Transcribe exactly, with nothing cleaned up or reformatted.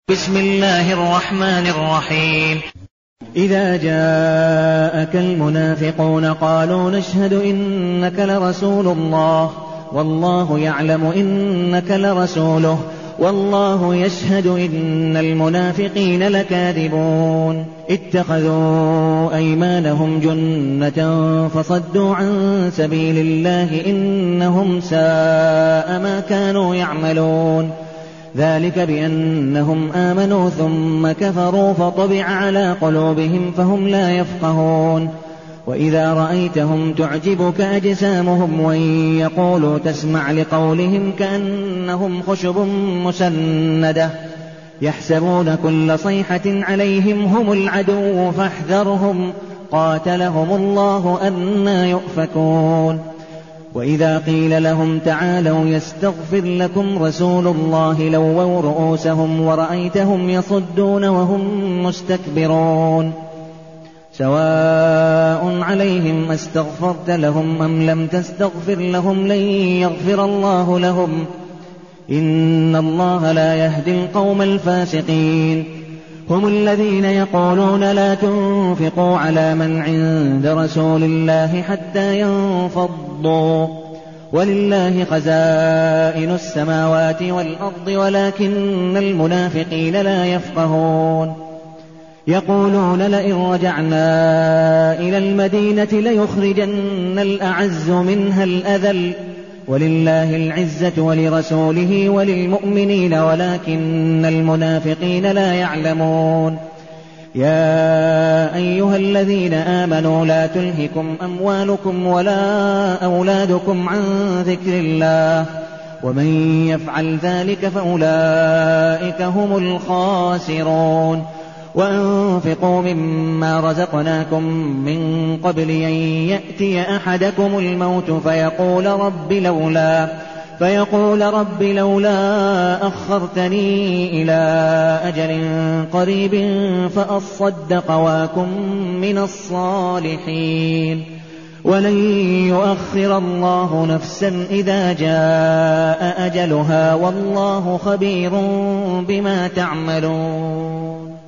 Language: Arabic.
بسم الله الرحمن الرحيم. إذا جاءك المنافقون قالوا نشهد إنك لرسول الله والله يعلم إنك لرسوله والله يشهد إن المنافقين لكاذبون. اتخذوا أيمانهم جنة فصدوا عن سبيل الله إنهم ساء ما كانوا يعملون. ذلك بأنهم آمنوا ثم كفروا فطبع على قلوبهم فهم لا يفقهون. وإذا رأيتهم تعجبك أجسامهم وإن يقولوا تسمع لقولهم كأنهم خشب مسندة يحسبون كل صيحة عليهم هم العدو فاحذرهم قاتلهم الله أنى يؤفكون. وإذا قيل لهم تعالوا يستغفر لكم رسول الله لووا رؤوسهم ورأيتهم يصدون وهم مستكبرون. سواء عليهم استغفرت لهم أم لم تستغفر لهم لن يغفر الله لهم إن الله لا يهدي القوم الفاسقين. هم الذين يقولون لا تنفقوا على من عند رسول الله حتى ينفضوا ولله خزائن السماوات والأرض ولكن المنافقين لا يفقهون. يقولون لئن رجعنا إلى المدينة ليخرجن الأعز منها الأذل ولله العزة ولرسوله وللمؤمنين ولكن المنافقين لا يعلمون. يا أيها الذين آمنوا لا تلهكم أموالكم ولا أولادكم عن ذكر الله ومن يفعل ذلك فأولئك هم الخاسرون. وأنفقوا مما رزقناكم من قبل أن يأتي أحدكم الموت فيقول رب لولا فيقول رب لولا أخرتني إلى أجل قريب فأصدق وأكن من الصالحين ولن يؤخر الله نفسا إذا جاء أجلها والله خبير بما تعملون.